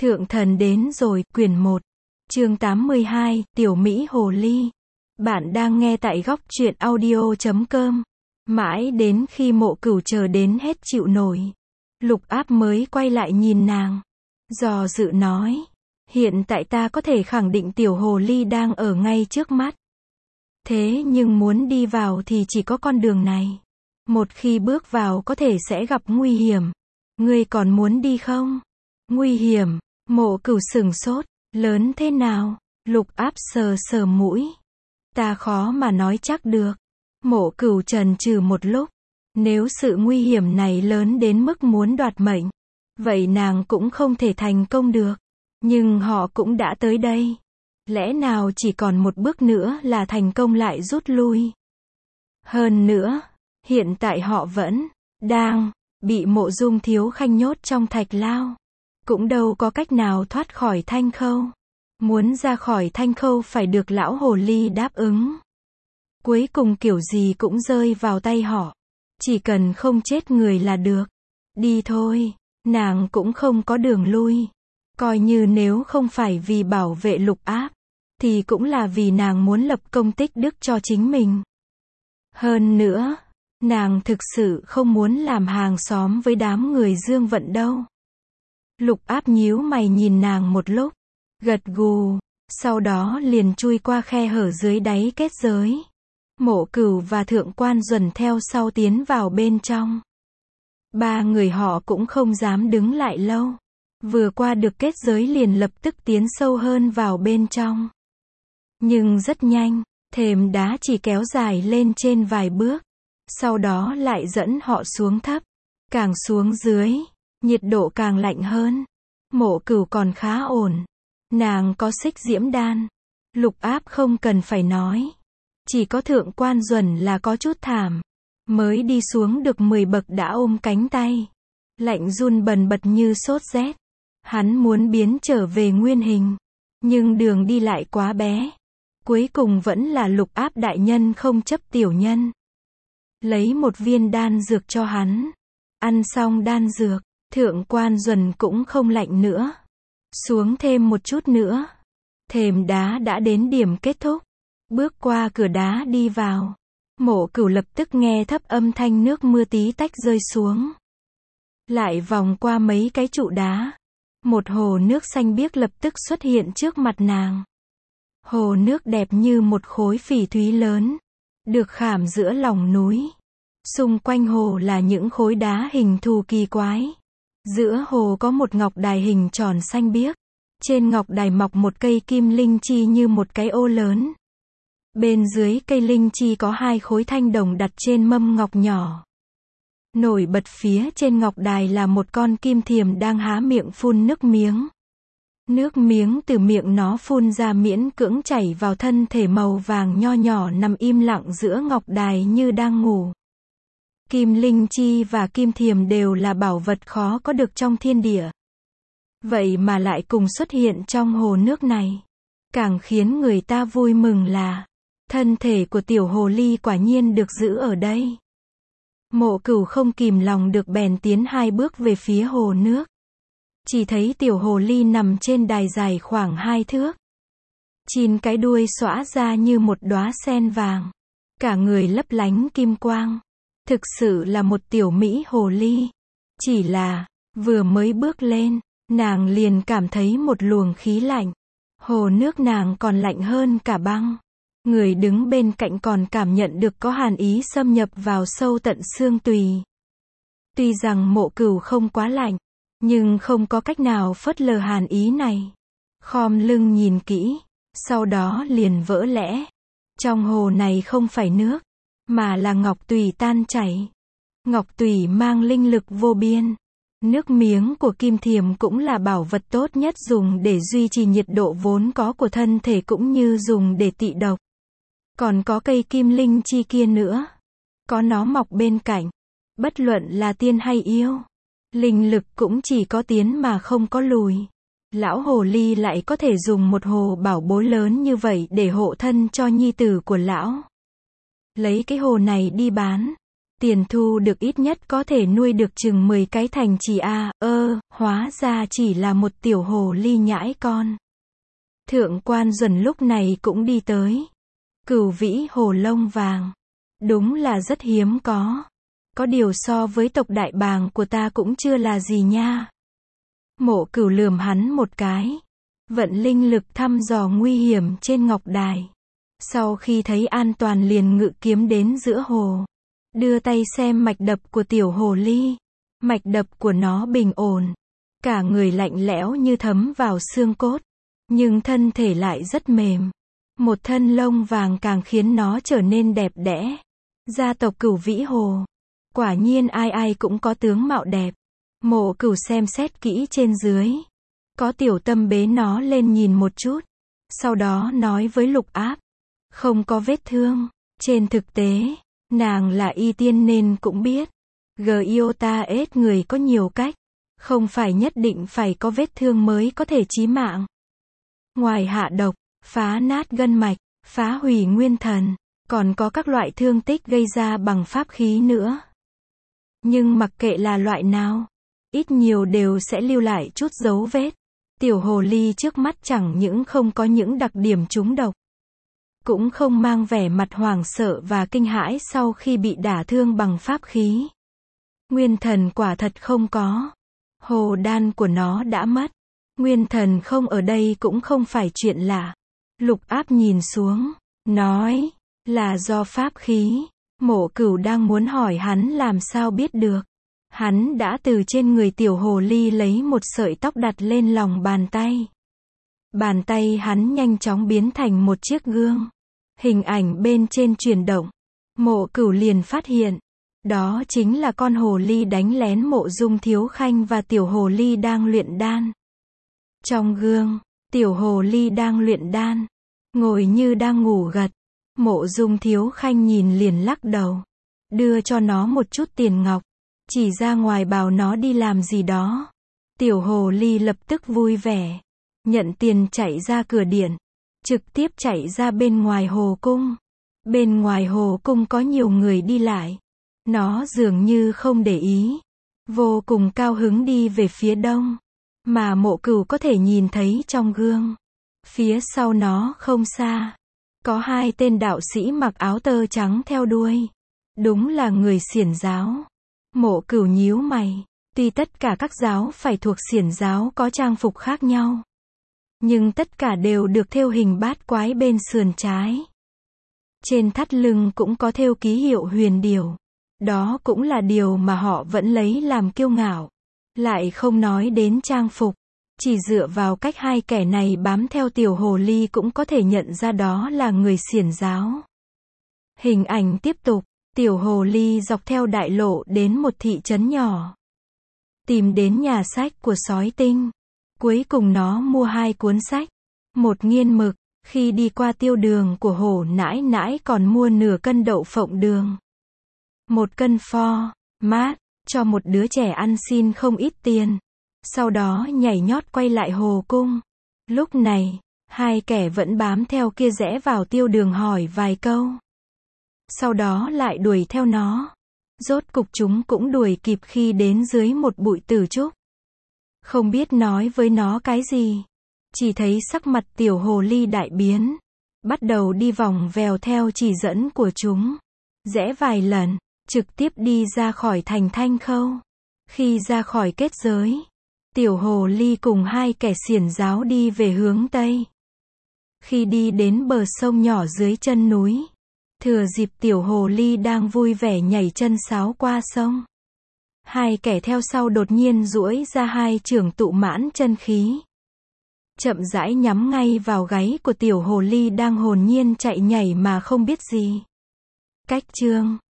Thượng thần đến rồi, quyển 1, chương 82, Tiểu Mỹ Hồ Ly. Bạn đang nghe tại góc truyện audio.com. Mãi đến khi Mộ Cửu chờ đến hết chịu nổi, Lục Áp mới quay lại nhìn nàng. Do dự nói, hiện tại ta có thể khẳng định Tiểu Hồ Ly đang ở ngay trước mắt. Thế nhưng muốn đi vào thì chỉ có con đường này. Một khi bước vào có thể sẽ gặp nguy hiểm. Ngươi còn muốn đi không? Nguy hiểm? Mộ Cửu sửng sốt, lớn thế nào? Lục Áp sờ sờ mũi. Ta khó mà nói chắc được. Mộ Cửu chần chừ một lúc. Nếu sự nguy hiểm này lớn đến mức muốn đoạt mệnh, vậy nàng cũng không thể thành công được. Nhưng họ cũng đã tới đây. Lẽ nào chỉ còn một bước nữa là thành công lại rút lui? Hơn nữa, hiện tại họ vẫn đang bị Mộ Dung Thiếu Khanh nhốt trong thạch lao. Cũng đâu có cách nào thoát khỏi Thanh Khâu. Muốn ra khỏi Thanh Khâu phải được lão hồ ly đáp ứng. Cuối cùng kiểu gì cũng rơi vào tay họ. Chỉ cần không chết người là được. Đi thôi, nàng cũng không có đường lui. Coi như nếu không phải vì bảo vệ Lục Áp, thì cũng là vì nàng muốn lập công tích đức cho chính mình. Hơn nữa, nàng thực sự không muốn làm hàng xóm với đám người Dương Vận đâu. Lục Áp nhíu mày nhìn nàng một lúc, gật gù, sau đó liền chui qua khe hở dưới đáy kết giới. Mộ Cửu và Thượng Quan Duẩn theo sau tiến vào bên trong. Ba người họ cũng không dám đứng lại lâu. Vừa qua được kết giới liền lập tức tiến sâu hơn vào bên trong. Nhưng rất nhanh, thềm đá chỉ kéo dài lên trên vài bước. Sau đó lại dẫn họ xuống thấp. Càng xuống dưới, nhiệt độ càng lạnh hơn. Mộ Cửu còn khá ổn. Nàng có xích diễm đan. Lục Áp không cần phải nói. Chỉ có Thượng Quan Duẩn là có chút thảm. Mới đi xuống được 10 bậc đã ôm cánh tay. Lạnh run bần bật như sốt rét. Hắn muốn biến trở về nguyên hình. Nhưng đường đi lại quá bé. Cuối cùng vẫn là Lục Áp đại nhân không chấp tiểu nhân. Lấy một viên đan dược cho hắn. Ăn xong đan dược, Thượng Quan Duẩn cũng không lạnh nữa. Xuống thêm một chút nữa. Thềm đá đã đến điểm kết thúc. Bước qua cửa đá đi vào. Mộ Cửu lập tức nghe thấp âm thanh nước mưa tí tách rơi xuống. Lại vòng qua mấy cái trụ đá. Một hồ nước xanh biếc lập tức xuất hiện trước mặt nàng. Hồ nước đẹp như một khối phỉ thúy lớn. Được khảm giữa lòng núi. Xung quanh hồ là những khối đá hình thù kỳ quái. Giữa hồ có một ngọc đài hình tròn xanh biếc. Trên ngọc đài mọc một cây kim linh chi như một cái ô lớn. Bên dưới cây linh chi có hai khối thanh đồng đặt trên mâm ngọc nhỏ. Nổi bật phía trên ngọc đài là một con kim thiềm đang há miệng phun nước miếng. Nước miếng từ miệng nó phun ra miễn cưỡng chảy vào thân thể màu vàng nho nhỏ nằm im lặng giữa ngọc đài như đang ngủ. Kim linh chi và kim thiềm đều là bảo vật khó có được trong thiên địa. Vậy mà lại cùng xuất hiện trong hồ nước này. Càng khiến người ta vui mừng là thân thể của tiểu hồ ly quả nhiên được giữ ở đây. Mộ Cửu không kìm lòng được bèn tiến 2 bước về phía hồ nước. Chỉ thấy tiểu hồ ly nằm trên đài dài khoảng 2 thước. 9 cái đuôi xõa ra như một đóa sen vàng. Cả người lấp lánh kim quang. Thực sự là một tiểu mỹ hồ ly. Chỉ là, vừa mới bước lên, nàng liền cảm thấy một luồng khí lạnh. Hồ nước nàng còn lạnh hơn cả băng. Người đứng bên cạnh còn cảm nhận được có hàn ý xâm nhập vào sâu tận xương tùy. Tuy rằng Mộ Cửu không quá lạnh, nhưng không có cách nào phớt lờ hàn ý này. Khom lưng nhìn kỹ, sau đó liền vỡ lẽ. Trong hồ này không phải nước, mà là ngọc tùy tan chảy. Ngọc tùy mang linh lực vô biên. Nước miếng của kim thiềm cũng là bảo vật tốt nhất dùng để duy trì nhiệt độ vốn có của thân thể cũng như dùng để tị độc. Còn có cây kim linh chi kia nữa. Có nó mọc bên cạnh. Bất luận là tiên hay yêu. Linh lực cũng chỉ có tiến mà không có lùi. Lão hồ ly lại có thể dùng một hồ bảo bối lớn như vậy để hộ thân cho nhi tử của lão. Lấy cái hồ này đi bán. Tiền thu được ít nhất có thể nuôi được chừng 10 cái thành trì hóa ra chỉ là một tiểu hồ ly nhãi con. Thượng quan Duẩn lúc này cũng đi tới. Cửu vĩ hồ lông vàng. Đúng là rất hiếm có. Có điều so với tộc đại bàng của ta cũng chưa là gì nha. Mộ Cửu lườm hắn một cái. Vận linh lực thăm dò nguy hiểm trên ngọc đài. Sau khi thấy an toàn liền ngự kiếm đến giữa hồ. Đưa tay xem mạch đập của tiểu hồ ly. Mạch đập của nó bình ổn. Cả người lạnh lẽo như thấm vào xương cốt. Nhưng thân thể lại rất mềm. Một thân lông vàng càng khiến nó trở nên đẹp đẽ. Gia tộc Cửu Vĩ Hồ. Quả nhiên ai ai cũng có tướng mạo đẹp. Mộ Cửu xem xét kỹ trên dưới. Có tiểu tâm bế nó lên nhìn một chút. Sau đó nói với Lục Áp. Không có vết thương. Trên thực tế, nàng là y tiên nên cũng biết. Giota ết người có nhiều cách. Không phải nhất định phải có vết thương mới có thể chí mạng. Ngoài hạ độc, phá nát gân mạch, phá hủy nguyên thần, còn có các loại thương tích gây ra bằng pháp khí nữa. Nhưng mặc kệ là loại nào, ít nhiều đều sẽ lưu lại chút dấu vết. Tiểu hồ ly trước mắt chẳng những không có những đặc điểm trúng độc, cũng không mang vẻ mặt hoảng sợ và kinh hãi sau khi bị đả thương bằng pháp khí. Nguyên thần quả thật không có. Hồ đan của nó đã mất. Nguyên thần không ở đây cũng không phải chuyện lạ. Lục Áp nhìn xuống, nói, là do pháp khí. Mộ Cửu đang muốn hỏi hắn làm sao biết được. Hắn đã từ trên người tiểu hồ ly lấy một sợi tóc đặt lên lòng bàn tay. Bàn tay hắn nhanh chóng biến thành một chiếc gương. Hình ảnh bên trên chuyển động. Mộ Cửu liền phát hiện. Đó chính là con hồ ly đánh lén Mộ Dung Thiếu Khanh và tiểu hồ ly đang luyện đan. Trong gương, tiểu hồ ly đang luyện đan. Ngồi như đang ngủ gật. Mộ Dung Thiếu Khanh nhìn liền lắc đầu. Đưa cho nó một chút tiền ngọc. Chỉ ra ngoài bảo nó đi làm gì đó. Tiểu hồ ly lập tức vui vẻ. Nhận tiền chạy ra cửa điện. Trực tiếp chạy ra bên ngoài hồ cung. Bên ngoài hồ cung có nhiều người đi lại. Nó dường như không để ý. Vô cùng cao hứng đi về phía đông. Mà Mộ Cửu có thể nhìn thấy trong gương. Phía sau nó không xa. Có hai tên đạo sĩ mặc áo tơ trắng theo đuôi. Đúng là người Xiển giáo. Mộ Cửu nhíu mày. Tuy tất cả các giáo phải thuộc Xiển giáo có trang phục khác nhau. Nhưng tất cả đều được thêu hình bát quái bên sườn trái. Trên thắt lưng cũng có thêu ký hiệu huyền điểu. Đó cũng là điều mà họ vẫn lấy làm kiêu ngạo. Lại không nói đến trang phục. Chỉ dựa vào cách hai kẻ này bám theo tiểu hồ ly cũng có thể nhận ra đó là người Xiển giáo. Hình ảnh tiếp tục. Tiểu hồ ly dọc theo đại lộ đến một thị trấn nhỏ. Tìm đến nhà sách của sói tinh. Cuối cùng nó mua 2 cuốn sách. Một nghiên mực. Khi đi qua tiêu đường của hổ nãi nãi còn mua nửa cân đậu phộng đường. 1 cân pho mát. Cho một đứa trẻ ăn xin không ít tiền. Sau đó nhảy nhót quay lại hồ cung. Lúc này, hai kẻ vẫn bám theo kia rẽ vào tiêu đường hỏi vài câu. Sau đó lại đuổi theo nó. Rốt cục chúng cũng đuổi kịp khi đến dưới một bụi tử trúc. Không biết nói với nó cái gì. Chỉ thấy sắc mặt tiểu hồ ly đại biến. Bắt đầu đi vòng vèo theo chỉ dẫn của chúng. Rẽ vài lần, trực tiếp đi ra khỏi thành Thanh Khâu. Khi ra khỏi kết giới, tiểu hồ ly cùng hai kẻ Xiển giáo đi về hướng Tây. Khi đi đến bờ sông nhỏ dưới chân núi, thừa dịp tiểu hồ ly đang vui vẻ nhảy chân sáo qua sông. Hai kẻ theo sau đột nhiên duỗi ra 2 chưởng tụ mãn chân khí. Chậm rãi nhắm ngay vào gáy của tiểu hồ ly đang hồn nhiên chạy nhảy mà không biết gì. Cách chương